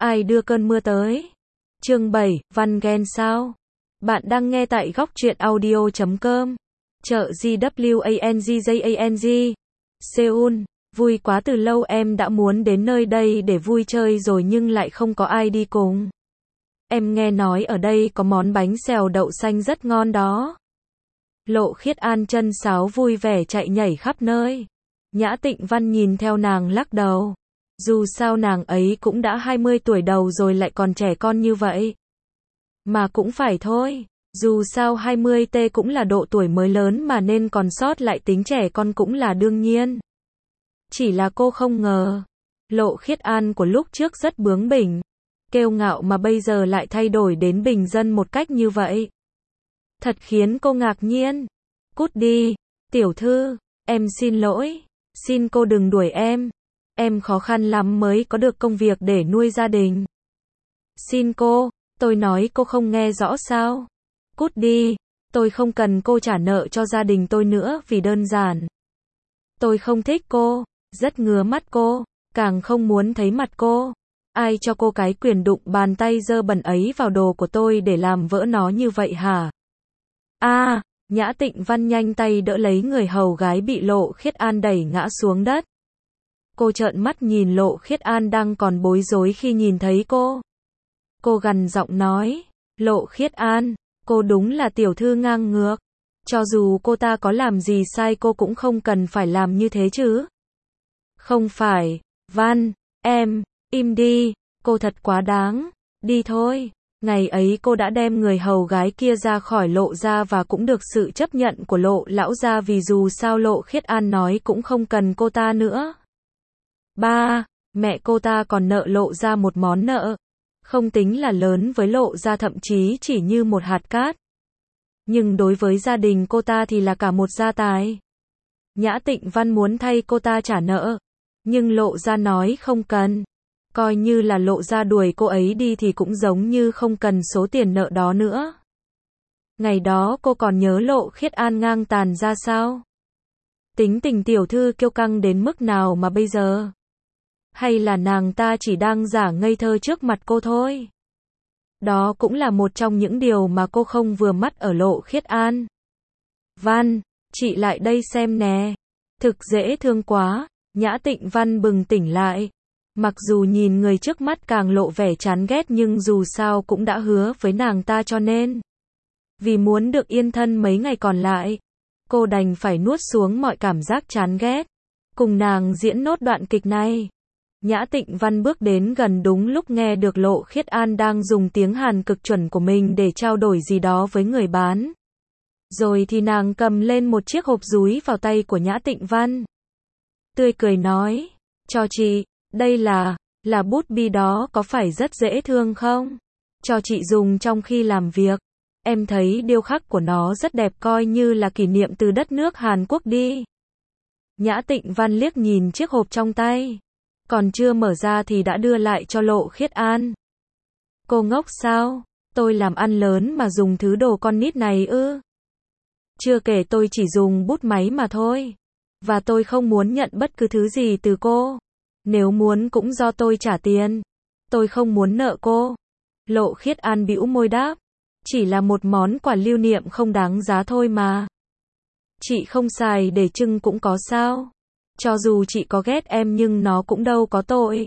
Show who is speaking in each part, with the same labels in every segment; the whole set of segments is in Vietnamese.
Speaker 1: Ai đưa cơn mưa tới? Chương 7, Văn ghen sao? Bạn đang nghe tại góc truyện audio.com. Chợ GWANGJANG. Seoul. Vui quá, từ lâu em đã muốn đến nơi đây để vui chơi rồi nhưng lại không có ai đi cùng. Em nghe nói ở đây có món bánh xèo đậu xanh rất ngon đó. Lộ Khiết An chân sáo vui vẻ chạy nhảy khắp nơi. Nhã Tịnh Văn nhìn theo nàng lắc đầu. Dù sao nàng ấy cũng đã 20 tuổi đầu rồi lại còn trẻ con như vậy. Mà cũng phải thôi, dù sao 20T cũng là độ tuổi mới lớn mà nên còn sót lại tính trẻ con cũng là đương nhiên. Chỉ là cô không ngờ, Lộ Khiết An của lúc trước rất bướng bỉnh, kiêu ngạo mà bây giờ lại thay đổi đến bình dân một cách như vậy. Thật khiến cô ngạc nhiên. Cút đi, tiểu thư, em xin lỗi, xin cô đừng đuổi em. Em khó khăn lắm mới có được công việc để nuôi gia đình. Xin cô, tôi nói cô không nghe rõ sao? Cút đi, tôi không cần cô trả nợ cho gia đình tôi nữa vì đơn giản. Tôi không thích cô, rất ngứa mắt cô, càng không muốn thấy mặt cô. Ai cho cô cái quyền đụng bàn tay dơ bẩn ấy vào đồ của tôi để làm vỡ nó như vậy hả? Nhã Tịnh Văn nhanh tay đỡ lấy người hầu gái bị Lộ Khiết An đẩy ngã xuống đất. Cô trợn mắt nhìn Lộ Khiết An đang còn bối rối khi nhìn thấy cô. Cô gằn giọng nói, Lộ Khiết An, cô đúng là tiểu thư ngang ngược. Cho dù cô ta có làm gì sai cô cũng không cần phải làm như thế chứ. Không phải, Văn, em, im đi, cô thật quá đáng, đi thôi. Ngày ấy cô đã đem người hầu gái kia ra khỏi Lộ gia và cũng được sự chấp nhận của Lộ lão gia vì dù sao Lộ Khiết An nói cũng không cần cô ta nữa. Mẹ cô ta còn nợ Lộ gia một món nợ, không tính là lớn với Lộ gia, thậm chí chỉ như một hạt cát. Nhưng đối với gia đình cô ta thì là cả một gia tài. Nhã Tịnh Văn muốn thay cô ta trả nợ, nhưng Lộ gia nói không cần. Coi như là Lộ gia đuổi cô ấy đi thì cũng giống như không cần số tiền nợ đó nữa. Ngày đó cô còn nhớ Lộ Khiết An ngang tàn ra sao? Tính tình tiểu thư kiêu căng đến mức nào mà bây giờ? Hay là nàng ta chỉ đang giả ngây thơ trước mặt cô thôi? Đó cũng là một trong những điều mà cô không vừa mắt ở Lộ Khiết An. Văn, chị lại đây xem nè. Thực dễ thương quá. Nhã Tịnh Văn bừng tỉnh lại. Mặc dù nhìn người trước mắt càng lộ vẻ chán ghét nhưng dù sao cũng đã hứa với nàng ta cho nên. Vì muốn được yên thân mấy ngày còn lại, cô đành phải nuốt xuống mọi cảm giác chán ghét. Cùng nàng diễn nốt đoạn kịch này. Nhã Tịnh Văn bước đến gần đúng lúc nghe được Lộ Khiết An đang dùng tiếng Hàn cực chuẩn của mình để trao đổi gì đó với người bán. Rồi thì nàng cầm lên một chiếc hộp dúi vào tay của Nhã Tịnh Văn. Tươi cười nói, cho chị, đây là bút bi đó, có phải rất dễ thương không? Cho chị dùng trong khi làm việc. Em thấy điêu khắc của nó rất đẹp, coi như là kỷ niệm từ đất nước Hàn Quốc đi. Nhã Tịnh Văn liếc nhìn chiếc hộp trong tay. Còn chưa mở ra thì đã đưa lại cho Lộ Khiết An. Cô ngốc sao? Tôi làm ăn lớn mà dùng thứ đồ con nít này ư? Chưa kể tôi chỉ dùng bút máy mà thôi. Và tôi không muốn nhận bất cứ thứ gì từ cô. Nếu muốn cũng do tôi trả tiền. Tôi không muốn nợ cô. Lộ Khiết An bĩu môi đáp. Chỉ là một món quà lưu niệm không đáng giá thôi mà. Chị không xài để trưng cũng có sao? Cho dù chị có ghét em nhưng nó cũng đâu có tội.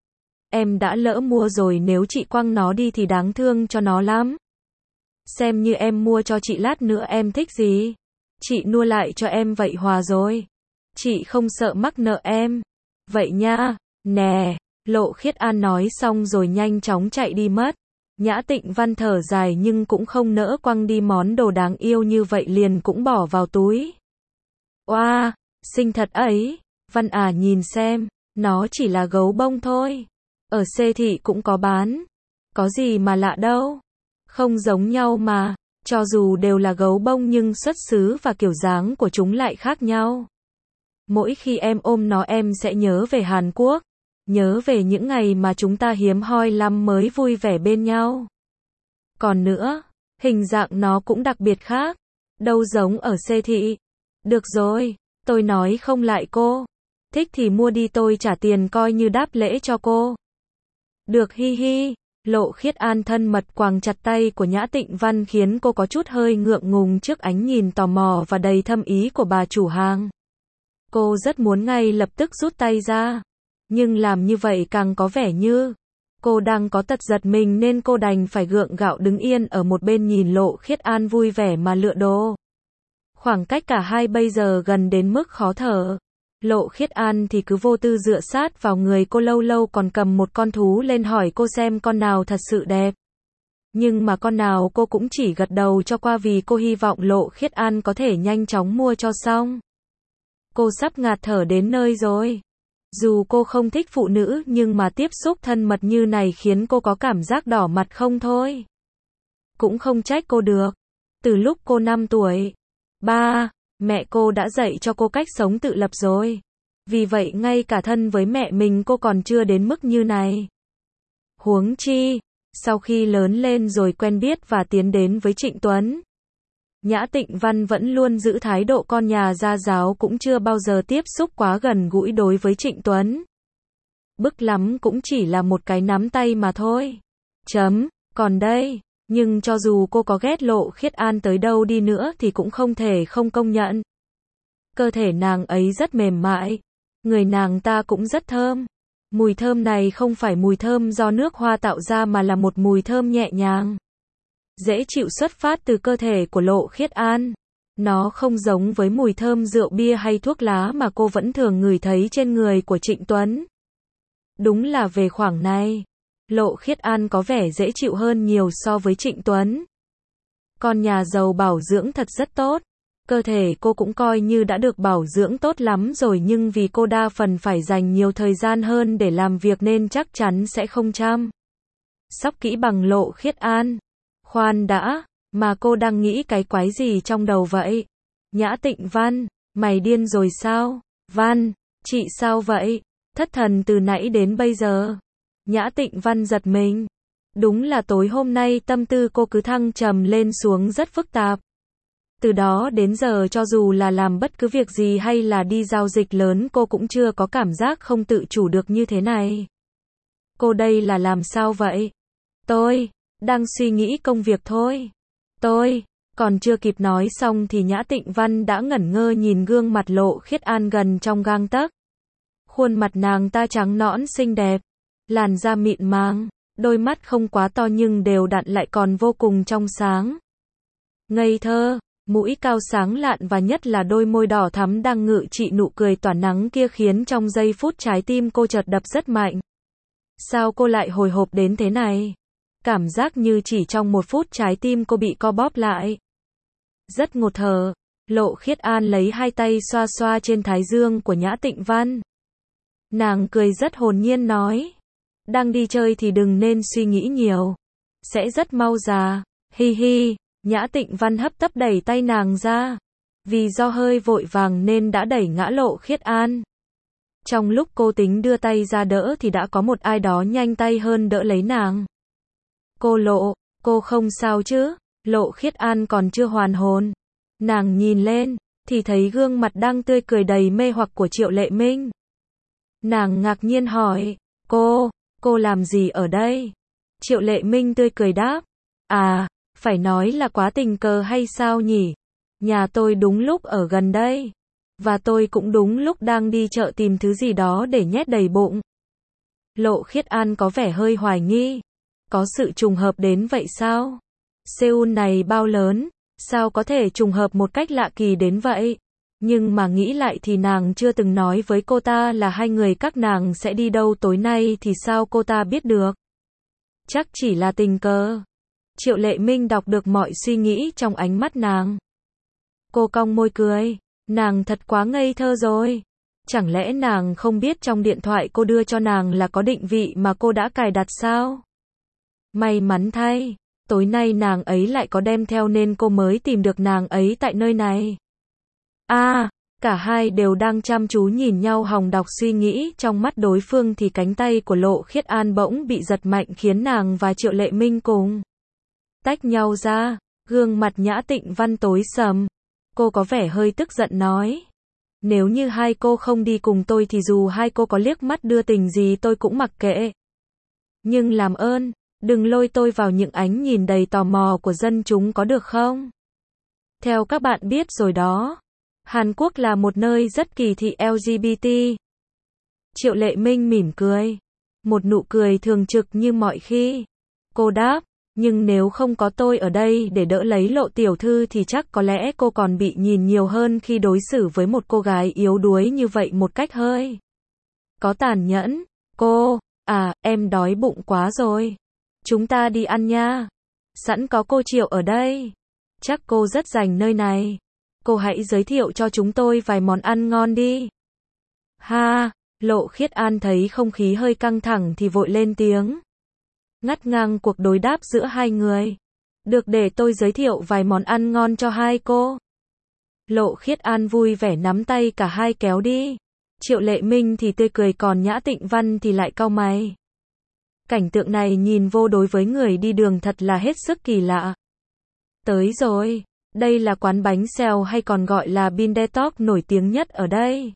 Speaker 1: Em đã lỡ mua rồi, nếu chị quăng nó đi thì đáng thương cho nó lắm. Xem như em mua cho chị, lát nữa em thích gì, chị mua lại cho em vậy hòa rồi. Chị không sợ mắc nợ em. Vậy nha, nè. Lộ Khiết An nói xong rồi nhanh chóng chạy đi mất. Nhã Tịnh Văn thở dài nhưng cũng không nỡ quăng đi món đồ đáng yêu như vậy, liền cũng bỏ vào túi. Oa, xinh thật ấy. Văn à, nhìn xem, nó chỉ là gấu bông thôi. Ở siêu thị cũng có bán. Có gì mà lạ đâu. Không giống nhau mà. Cho dù đều là gấu bông nhưng xuất xứ và kiểu dáng của chúng lại khác nhau. Mỗi khi em ôm nó em sẽ nhớ về Hàn Quốc. Nhớ về những ngày mà chúng ta hiếm hoi lắm mới vui vẻ bên nhau. Còn nữa, hình dạng nó cũng đặc biệt khác. Đâu giống ở siêu thị. Được rồi, tôi nói không lại cô. Thích thì mua đi, tôi trả tiền coi như đáp lễ cho cô. Được hi hi. Lộ Khiết An thân mật quàng chặt tay của Nhã Tịnh Văn khiến cô có chút hơi ngượng ngùng trước ánh nhìn tò mò và đầy thâm ý của bà chủ hàng. Cô rất muốn ngay lập tức rút tay ra. Nhưng làm như vậy càng có vẻ như cô đang có tật giật mình nên cô đành phải gượng gạo đứng yên ở một bên nhìn Lộ Khiết An vui vẻ mà lựa đồ. Khoảng cách cả hai bây giờ gần đến mức khó thở. Lộ Khiết An thì cứ vô tư dựa sát vào người cô, lâu lâu còn cầm một con thú lên hỏi cô xem con nào thật sự đẹp. Nhưng mà con nào cô cũng chỉ gật đầu cho qua vì cô hy vọng Lộ Khiết An có thể nhanh chóng mua cho xong. Cô sắp ngạt thở đến nơi rồi. Dù cô không thích phụ nữ nhưng mà tiếp xúc thân mật như này khiến cô có cảm giác đỏ mặt không thôi. Cũng không trách cô được. Từ lúc cô 5 tuổi, mẹ cô đã dạy cho cô cách sống tự lập rồi. Vì vậy ngay cả thân với mẹ mình cô còn chưa đến mức như này. Huống chi, sau khi lớn lên rồi quen biết và tiến đến với Trịnh Tuấn, Nhã Tịnh Văn vẫn luôn giữ thái độ con nhà gia giáo, cũng chưa bao giờ tiếp xúc quá gần gũi đối với Trịnh Tuấn. Bức lắm cũng chỉ là một cái nắm tay mà thôi. Còn đây, nhưng cho dù cô có ghét Lộ Khiết An tới đâu đi nữa thì cũng không thể không công nhận. Cơ thể nàng ấy rất mềm mại. Người nàng ta cũng rất thơm. Mùi thơm này không phải mùi thơm do nước hoa tạo ra mà là một mùi thơm nhẹ nhàng, dễ chịu xuất phát từ cơ thể của Lộ Khiết An. Nó không giống với mùi thơm rượu bia hay thuốc lá mà cô vẫn thường ngửi thấy trên người của Trịnh Tuấn. Đúng là về khoảng này, Lộ Khiết An có vẻ dễ chịu hơn nhiều so với Trịnh Tuấn. Con nhà giàu bảo dưỡng thật rất tốt. Cơ thể cô cũng coi như đã được bảo dưỡng tốt lắm rồi, nhưng vì cô đa phần phải dành nhiều thời gian hơn để làm việc nên chắc chắn sẽ không chăm sóc kỹ bằng Lộ Khiết An. Khoan đã, mà cô đang nghĩ cái quái gì trong đầu vậy? Nhã Tịnh Văn, mày điên rồi sao? Văn, chị sao vậy? Thất thần từ nãy đến bây giờ. Nhã Tịnh Văn giật mình. Đúng là tối hôm nay tâm tư cô cứ thăng trầm lên xuống rất phức tạp. Từ đó đến giờ cho dù là làm bất cứ việc gì hay là đi giao dịch lớn cô cũng chưa có cảm giác không tự chủ được như thế này. Cô đây là làm sao vậy? Tôi đang suy nghĩ công việc thôi. Còn chưa kịp nói xong thì Nhã Tịnh Văn đã ngẩn ngơ nhìn gương mặt Lộ Khiết An gần trong gang tấc. Khuôn mặt nàng ta trắng nõn xinh đẹp, làn da mịn màng, đôi mắt không quá to nhưng đều đặn lại còn vô cùng trong sáng. Ngây thơ, mũi cao sáng lạn và nhất là đôi môi đỏ thắm đang ngự trị nụ cười tỏa nắng kia khiến trong giây phút trái tim cô chợt đập rất mạnh. Sao cô lại hồi hộp đến thế này? Cảm giác như chỉ trong một phút trái tim cô bị co bóp lại. Rất ngột thở, Lộ Khiết An lấy hai tay xoa xoa trên thái dương của Nhã Tịnh Văn. Nàng cười rất hồn nhiên nói. Đang đi chơi thì đừng nên suy nghĩ nhiều. Sẽ rất mau già. Hi hi. Nhã Tịnh Văn hấp tấp đẩy tay nàng ra. Vì do hơi vội vàng nên đã đẩy ngã Lộ Khiết An. Trong lúc cô tính đưa tay ra đỡ thì đã có một ai đó nhanh tay hơn đỡ lấy nàng. Cô không sao chứ? Lộ Khiết An còn chưa hoàn hồn. Nàng nhìn lên, thì thấy gương mặt đang tươi cười đầy mê hoặc của Triệu Lệ Minh. Nàng ngạc nhiên hỏi, cô làm gì ở đây? Triệu Lệ Minh tươi cười đáp, phải nói là quá tình cờ hay sao nhỉ? Nhà tôi đúng lúc ở gần đây. Và tôi cũng đúng lúc đang đi chợ tìm thứ gì đó để nhét đầy bụng. Lộ Khiết An có vẻ hơi hoài nghi. Có sự trùng hợp đến vậy sao? Seoul này bao lớn, sao có thể trùng hợp một cách lạ kỳ đến vậy? Nhưng mà nghĩ lại thì nàng chưa từng nói với cô ta là hai người các nàng sẽ đi đâu tối nay thì sao cô ta biết được? Chắc chỉ là tình cờ. Triệu Lệ Minh đọc được mọi suy nghĩ trong ánh mắt nàng. Cô cong môi cười, nàng thật quá ngây thơ rồi. Chẳng lẽ nàng không biết trong điện thoại cô đưa cho nàng là có định vị mà cô đã cài đặt sao? May mắn thay, tối nay nàng ấy lại có đem theo nên cô mới tìm được nàng ấy tại nơi này. Cả hai đều đang chăm chú nhìn nhau hòng đọc suy nghĩ trong mắt đối phương thì cánh tay của Lộ Khiết An bỗng bị giật mạnh khiến nàng và Triệu Lệ Minh cùng tách nhau ra, gương mặt Nhã Tịnh Văn tối sầm. Cô có vẻ hơi tức giận nói. Nếu như hai cô không đi cùng tôi thì dù hai cô có liếc mắt đưa tình gì tôi cũng mặc kệ. Nhưng làm ơn, đừng lôi tôi vào những ánh nhìn đầy tò mò của dân chúng có được không? Theo các bạn biết rồi đó, Hàn Quốc là một nơi rất kỳ thị LGBT. Triệu Lệ Minh mỉm cười. Một nụ cười thường trực như mọi khi. Cô đáp, nhưng nếu không có tôi ở đây để đỡ lấy Lộ tiểu thư thì chắc có lẽ cô còn bị nhìn nhiều hơn khi đối xử với một cô gái yếu đuối như vậy một cách hơi có tàn nhẫn. Cô, em đói bụng quá rồi. Chúng ta đi ăn nha. Sẵn có cô Triệu ở đây. Chắc cô rất rành nơi này. Cô hãy giới thiệu cho chúng tôi vài món ăn ngon đi. Ha, Lộ Khiết An thấy không khí hơi căng thẳng thì vội lên tiếng. Ngắt ngang cuộc đối đáp giữa hai người. Được, để tôi giới thiệu vài món ăn ngon cho hai cô. Lộ Khiết An vui vẻ nắm tay cả hai kéo đi. Triệu Lệ Minh thì tươi cười, còn Nhã Tịnh Văn thì lại cau mày. Cảnh tượng này nhìn vô đối với người đi đường thật là hết sức kỳ lạ. Tới rồi, đây là quán bánh xèo hay còn gọi là Bindetok nổi tiếng nhất ở đây.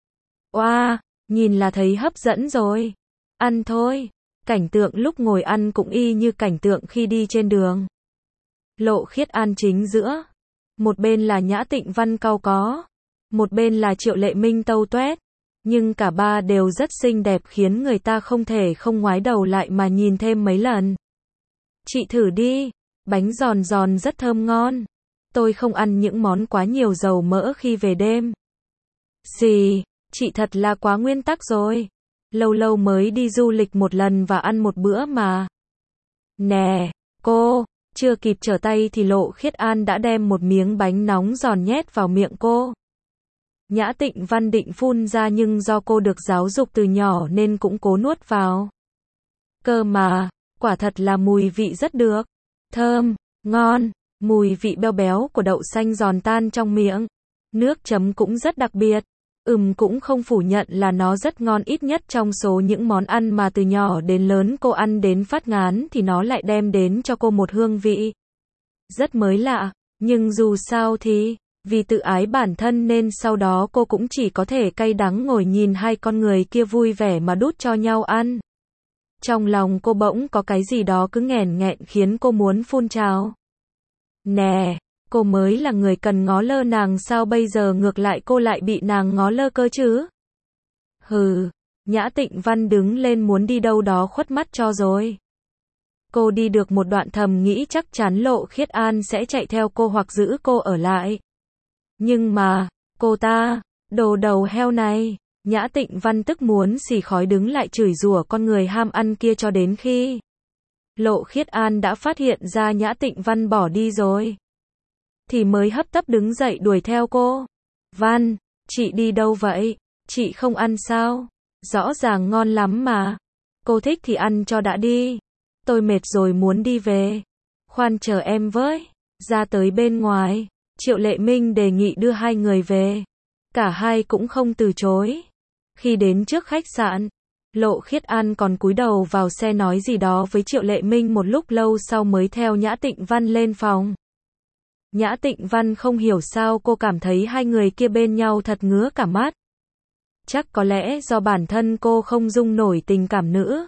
Speaker 1: Oa, nhìn là thấy hấp dẫn rồi. Ăn thôi. Cảnh tượng lúc ngồi ăn cũng y như cảnh tượng khi đi trên đường. Lộ Khiết An chính giữa. Một bên là Nhã Tịnh Văn cau có. Một bên là Triệu Lệ Minh tâu tuét. Nhưng cả ba đều rất xinh đẹp khiến người ta không thể không ngoái đầu lại mà nhìn thêm mấy lần. Chị thử đi. Bánh giòn giòn rất thơm ngon. Tôi không ăn những món quá nhiều dầu mỡ khi về đêm. Xì, chị thật là quá nguyên tắc rồi. Lâu lâu mới đi du lịch một lần và ăn một bữa mà. Nè, cô, chưa kịp trở tay thì Lộ Khiết An đã đem một miếng bánh nóng giòn nhét vào miệng cô. Nhã Tịnh Văn định phun ra nhưng do cô được giáo dục từ nhỏ nên cũng cố nuốt vào. Cơ mà, quả thật là mùi vị rất được. Thơm, ngon, mùi vị béo béo của đậu xanh giòn tan trong miệng. Nước chấm cũng rất đặc biệt. Cũng không phủ nhận là nó rất ngon, ít nhất trong số những món ăn mà từ nhỏ đến lớn cô ăn đến phát ngán thì nó lại đem đến cho cô một hương vị rất mới lạ. Nhưng dù sao thì, vì tự ái bản thân nên sau đó cô cũng chỉ có thể cay đắng ngồi nhìn hai con người kia vui vẻ mà đút cho nhau ăn. Trong lòng cô bỗng có cái gì đó cứ nghẹn nghẹn khiến cô muốn phun trào. Nè, cô mới là người cần ngó lơ nàng, sao bây giờ ngược lại cô lại bị nàng ngó lơ cơ chứ? Hừ, Nhã Tịnh Văn đứng lên muốn đi đâu đó khuất mắt cho rồi. Cô đi được một đoạn thầm nghĩ chắc chắn Lộ Khiết An sẽ chạy theo cô hoặc giữ cô ở lại. Nhưng mà, cô ta, đồ đầu heo này, Nhã Tịnh Văn tức muốn xì khói đứng lại chửi rủa con người ham ăn kia cho đến khi Lộ Khiết An đã phát hiện ra Nhã Tịnh Văn bỏ đi rồi. Thì mới hấp tấp đứng dậy đuổi theo cô. Văn, chị đi đâu vậy? Chị không ăn sao? Rõ ràng ngon lắm mà. Cô thích thì ăn cho đã đi. Tôi mệt rồi muốn đi về. Khoan chờ em với. Ra tới bên ngoài, Triệu Lệ Minh đề nghị đưa hai người về. Cả hai cũng không từ chối. Khi đến trước khách sạn, Lộ Khiết An còn cúi đầu vào xe nói gì đó với Triệu Lệ Minh, một lúc lâu sau mới theo Nhã Tịnh Văn lên phòng. Nhã Tịnh Văn không hiểu sao cô cảm thấy hai người kia bên nhau thật ngứa cả mắt. Chắc có lẽ do bản thân cô không dung nổi tình cảm nữ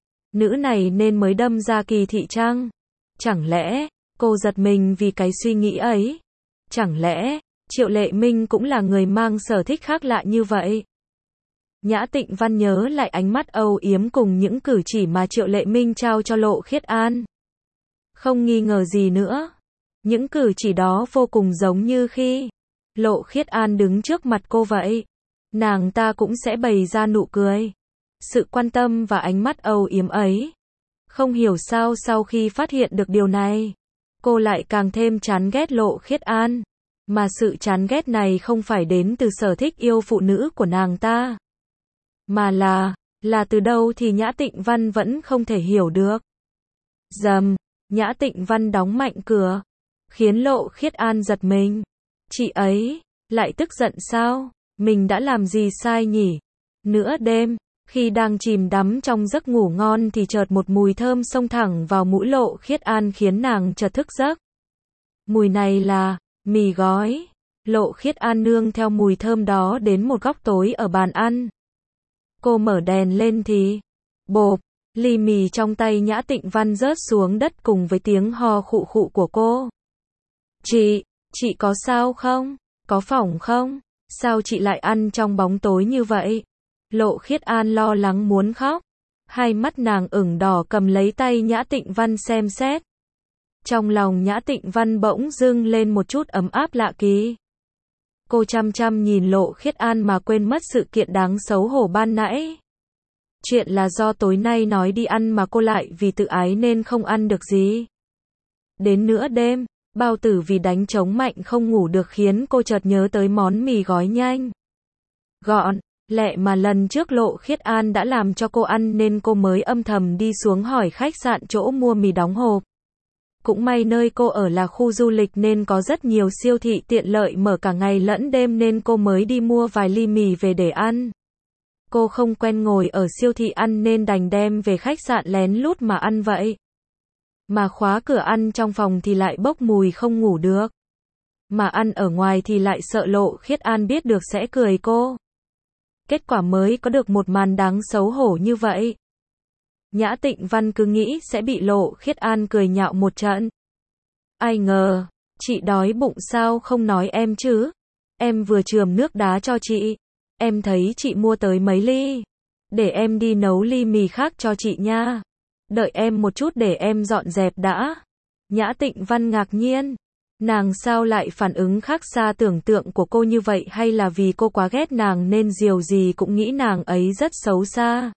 Speaker 1: này nên mới đâm ra kỳ thị chăng? Chẳng lẽ, cô giật mình vì cái suy nghĩ ấy? Chẳng lẽ, Triệu Lệ Minh cũng là người mang sở thích khác lạ như vậy? Nhã Tịnh Văn nhớ lại ánh mắt âu yếm cùng những cử chỉ mà Triệu Lệ Minh trao cho Lộ Khiết An. Không nghi ngờ gì nữa. Những cử chỉ đó vô cùng giống như khi Lộ Khiết An đứng trước mặt cô vậy. Nàng ta cũng sẽ bày ra nụ cười, sự quan tâm và ánh mắt âu yếm ấy. Không hiểu sao sau khi phát hiện được điều này, cô lại càng thêm chán ghét Lộ Khiết An. Mà sự chán ghét này không phải đến từ sở thích yêu phụ nữ của nàng ta, mà là từ đâu thì Nhã Tịnh Văn vẫn không thể hiểu được. Rầm, Nhã Tịnh Văn đóng mạnh cửa, khiến Lộ Khiết An giật mình. Chị ấy lại tức giận sao? Mình đã làm gì sai nhỉ? Nửa đêm, khi đang chìm đắm trong giấc ngủ ngon thì chợt một mùi thơm xông thẳng vào mũi Lộ Khiết An khiến nàng chợt thức giấc. Mùi này là mì gói. Lộ Khiết An nương theo mùi thơm đó đến một góc tối ở bàn ăn. Cô mở đèn lên thì bộp, Ly mì trong tay Nhã Tịnh Văn rớt xuống đất cùng với tiếng ho khụ khụ của cô. Chị có sao không? Có phỏng không? Sao chị lại ăn trong bóng tối như vậy? Lộ Khiết An lo lắng muốn khóc. Hai mắt nàng ửng đỏ cầm lấy tay Nhã Tịnh Văn xem xét. Trong lòng Nhã Tịnh Văn bỗng dưng lên một chút ấm áp lạ kỳ. Cô chăm chăm nhìn Lộ Khiết An mà quên mất sự kiện đáng xấu hổ ban nãy. Chuyện là do tối nay nói đi ăn mà cô lại vì tự ái nên không ăn được gì. Đến nửa đêm, Bao Tử vì đánh trống mạnh không ngủ được khiến cô chợt nhớ tới món mì gói nhanh, gọn, lẹ mà lần trước Lộ Khiết An đã làm cho cô ăn nên cô mới âm thầm đi xuống hỏi khách sạn chỗ mua mì đóng hộp. Cũng may nơi cô ở là khu du lịch nên có rất nhiều siêu thị tiện lợi mở cả ngày lẫn đêm nên cô mới đi mua vài ly mì về để ăn. Cô không quen ngồi ở siêu thị ăn nên đành đem về khách sạn lén lút mà ăn vậy. Mà khóa cửa ăn trong phòng thì lại bốc mùi không ngủ được. Mà ăn ở ngoài thì lại sợ Lộ Khiết An biết được sẽ cười cô. Kết quả mới có được một màn đáng xấu hổ như vậy. Nhã Tịnh Văn cứ nghĩ sẽ bị Lộ Khiết An cười nhạo một trận. Ai ngờ, chị đói bụng sao không nói em chứ? Em vừa chườm nước đá cho chị. Em thấy chị mua tới mấy ly. Để em đi nấu ly mì khác cho chị nha. Đợi em một chút để em dọn dẹp đã. Nhã Tịnh Văn ngạc nhiên. Nàng sao lại phản ứng khác xa tưởng tượng của cô như vậy, hay là vì cô quá ghét nàng nên điều gì cũng nghĩ nàng ấy rất xấu xa?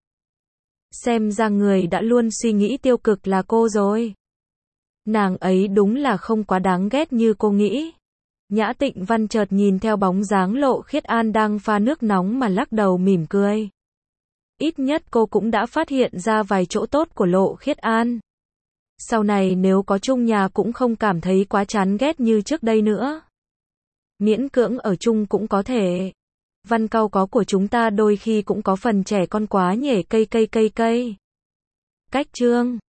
Speaker 1: Xem ra người đã luôn suy nghĩ tiêu cực là cô rồi. Nàng ấy đúng là không quá đáng ghét như cô nghĩ. Nhã Tịnh Văn chợt nhìn theo bóng dáng Lộ Khiết An đang pha nước nóng mà lắc đầu mỉm cười. Ít nhất cô cũng đã phát hiện ra vài chỗ tốt của Lộ Khiết An. Sau này nếu có chung nhà cũng không cảm thấy quá chán ghét như trước đây nữa. Miễn cưỡng ở chung cũng có thể. Văn câu có của chúng ta đôi khi cũng có phần trẻ con quá nhể cây. Cách chương